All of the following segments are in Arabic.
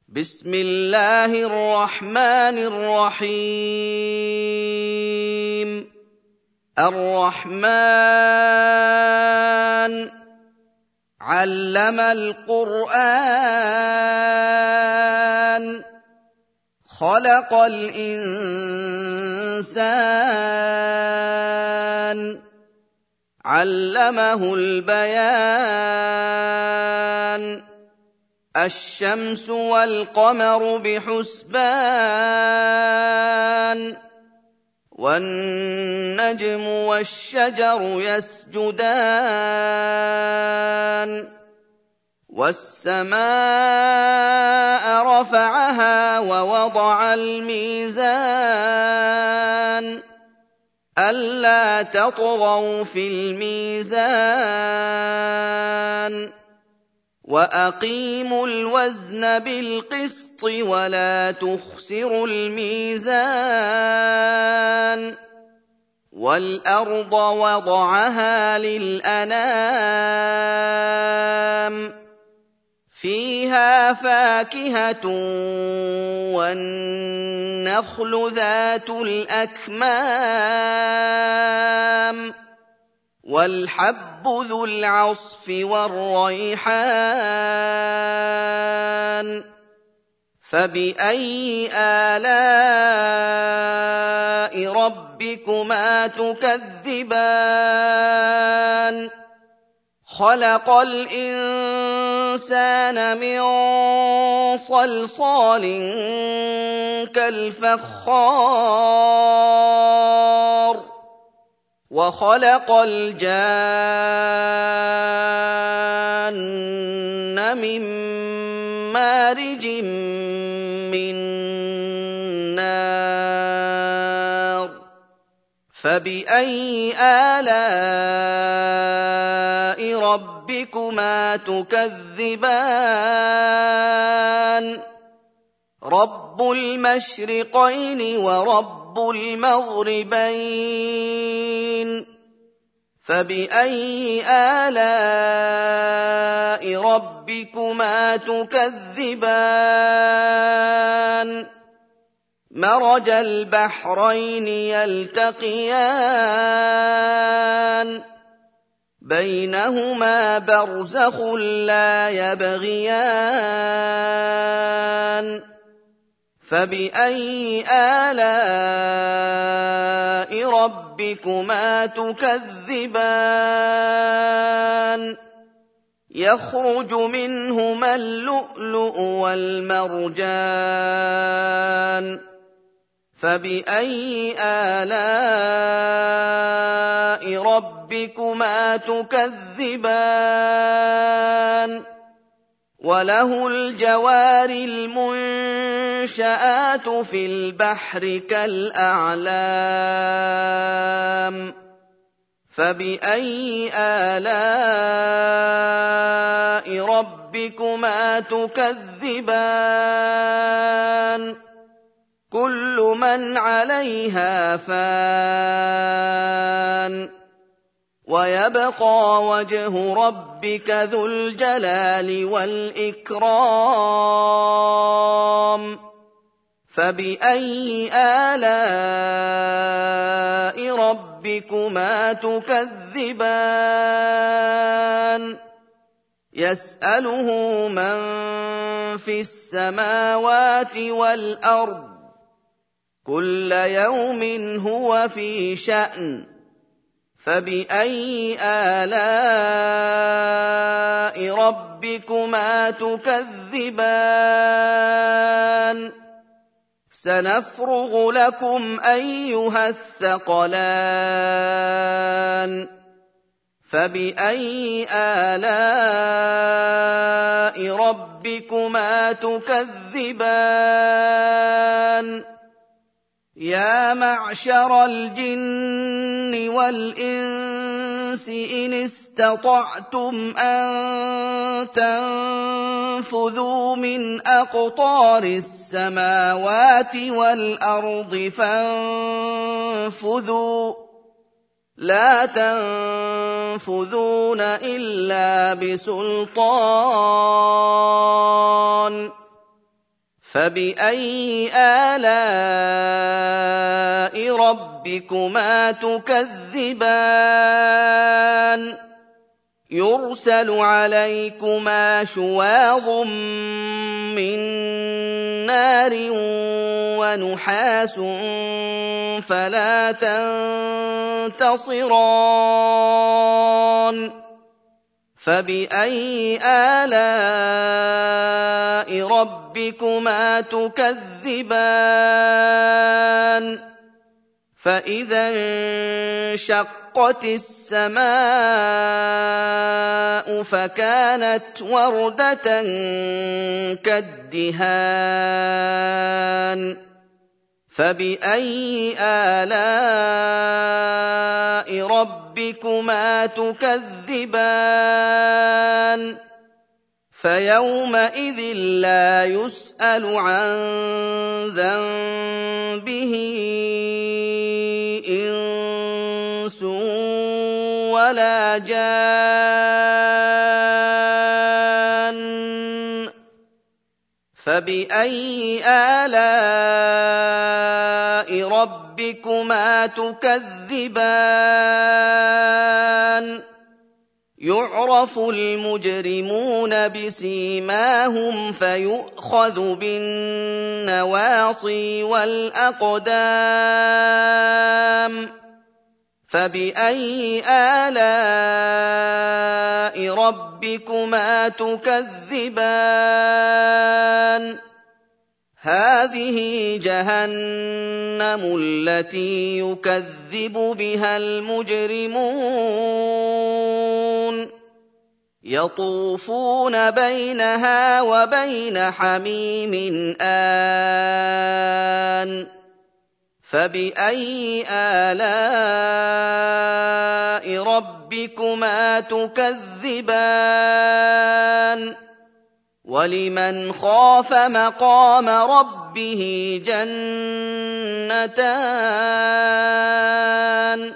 بسم الله الرحمن الرحيم الرحمن علم القرآن خلق الإنسان علمه البيان الشمس والقمر بحسبان والنجم والشجر يسجدان والسماء رفعها ووضع الميزان ألا تطغوا في الميزان وأقيموا الوزن بالقسط ولا تخسروا الميزان والأرض وضعها للأنام فيها فاكهة والنخل ذات الأكمام والحب ذو العصف والريحان فبأي آلاء ربكما تكذبان خلق الإنسان من صلصال كالفخار وخلق الجان من مارج من نار فبأي آلاء ربكما تكذبان رب المشرقين ورب المغربين فبأي آلاء ربكما تكذبان مرج البحرين يلتقيان بينهما برزخ لا يبغيان فبأي آلاء ربكما تكذبان يخرج منهما اللؤلؤ والمرجان فبأي آلاء ربكما تكذبان وله الجوار المنشآت في البحر كالأعلام فبأي آلاء ربكما تكذبان كل من عليها فان ويبقى وجه ربك ذو الجلال والإكرام فبأي آلاء ربكما تكذبان يسأله من في السماوات والأرض كل يوم هو في شأن فبأي آلاء ربكما تكذبان سنفرغ لكم أيها الثقلان فبأي آلاء ربكما تكذبان يا معشر الجن والإنس إن استطعتم أن تنفذوا من أقطار السماوات والأرض فانفذوا لا تنفذون إلا بسلطان فبأي آلاء ربكما تكذبان يرسل عليكما شواظ من نار ونحاس فلا تنتصران فبأي آلاء ربكما تكذبان فإذا انشقت السماء فكانت وردة كالدهان فبأي آلاء ربكما تكذبان فيومئذ لا يسأل عن ذنبه إنس ولا جان فبأي آلاء ربكما تكذبان يعرف المجرمون بسيماهم فيؤخذ بالنواصي والأقدام فبأي آلاء ربكما تكذبان هذه جهنم التي يكذب بها المجرمون يطوفون بينها وبين حميم آن فبأي آلاء ربكما تكذبان ولمن خاف مقام ربه جنتان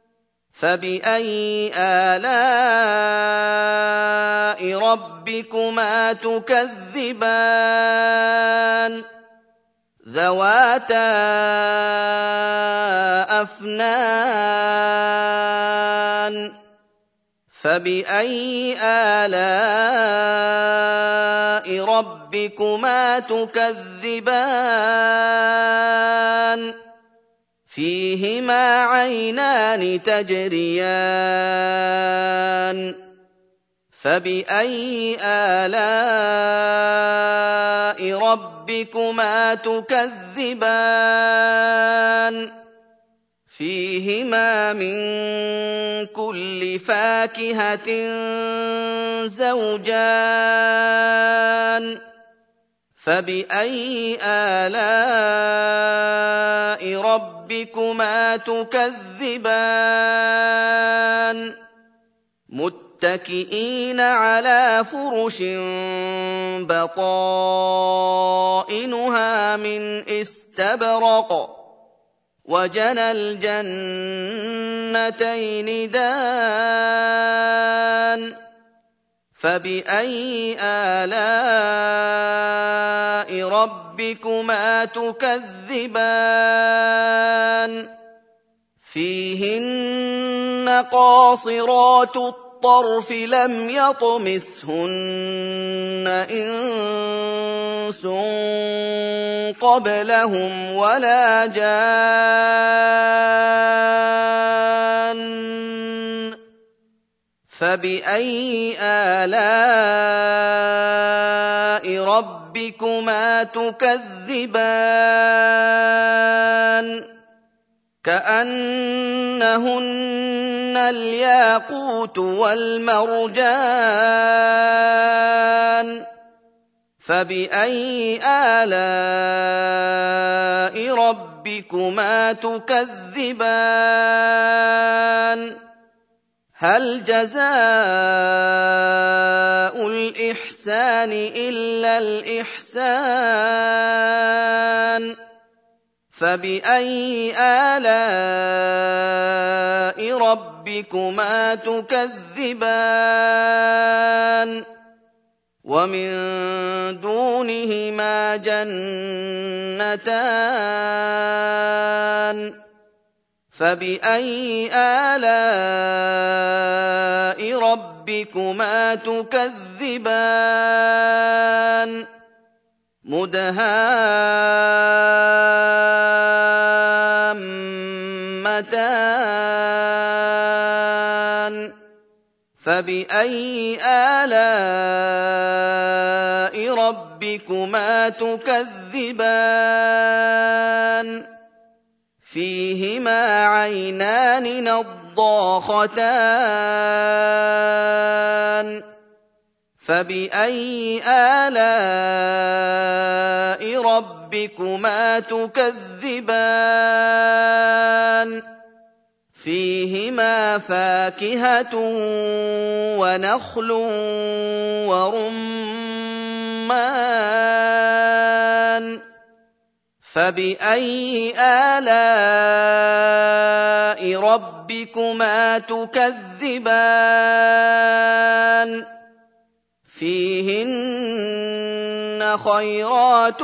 فبأي آلاء ربكما تكذبان ذواتا أفنان فبأي آلاء ربكما تكذبان فيهما عينان تجريان فبأي آلاء ربكما تكذبان فيهما من كل فاكهة زوجان فبأي آلاء ربكما تكذبان متكئين على فرش بطائنها من استبرق وجنى الجنتين دان فبأي آلاء ربكما تكذبان فيهن قاصرات الطرف لم يطمثهن إنس قبلهم ولا جان فبأي آلاء ربكما تكذبان كأنهن الياقوت والمرجان فبأي آلاء ربكما تكذبان هل جزاء الإحسان إلا الإحسان فبأي آلاء ربكما تكذبان ومن دون دُونِهِمَا جَنَّتَانِ فَبِأَيِّ آلَاءِ رَبِّكُمَا تُكَذِّبَانِ مُدْهَامَّتَانِ فَبِأَيِّ آلَاءِ رَبِّكُمَا تُكَذِّبَانِ فِيهِمَا عَيْنَانِ نَضَّاخَتَانِ فَبِأَيِّ آلَاءِ رَبِّكُمَا تُكَذِّبَانِ فِيهِمَا فَاكِهَةٌ وَنَخْلٌ وَرُمَّانٌ فَبِأَيِّ آلَاءِ رَبِّكُمَا تُكَذِّبَانِ فِيهِنَّ خَيْرَاتٌ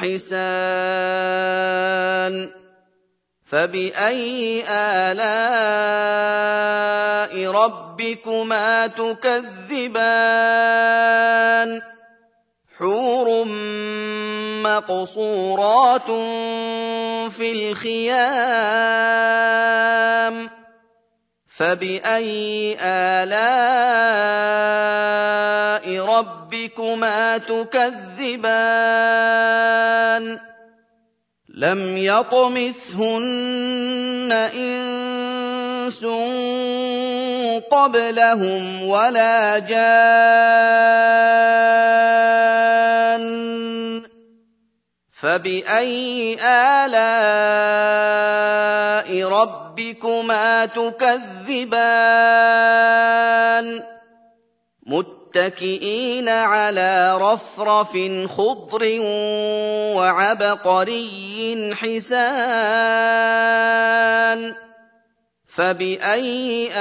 حِسَانٌ فَبِأَيِّ آلَاءِ رَبِّكُمَا تُكَذِّبَانِ حُورٌ مَّقْصُورَاتٌ فِي الْخِيَامِ فَبِأَيِّ آلَاءِ رَبِّكُمَا تُكَذِّبَانِ لَمْ يَطْمِثْهُنَّ إِنسٌ قَبْلَهُمْ وَلَا جَانٌّ فَبِأَيِّ آلَاءِ رَبِّكُمَا تُكَذِّبَانِ مُتَّكِئِينَ عَلَىٰ رَفْرَفٍ خُضْرٍ وَعَبْقَرِيٍّ حِسَانٍ فَبِأَيِّ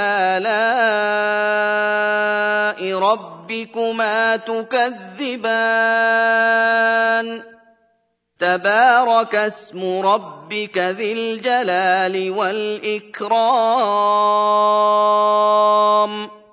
آلَاءِ رَبِّكُمَا تُكَذِّبَانِ تَبَارَكَ اسْمُ رَبِّكَ ذِي الْجَلَالِ وَالْإِكْرَامِ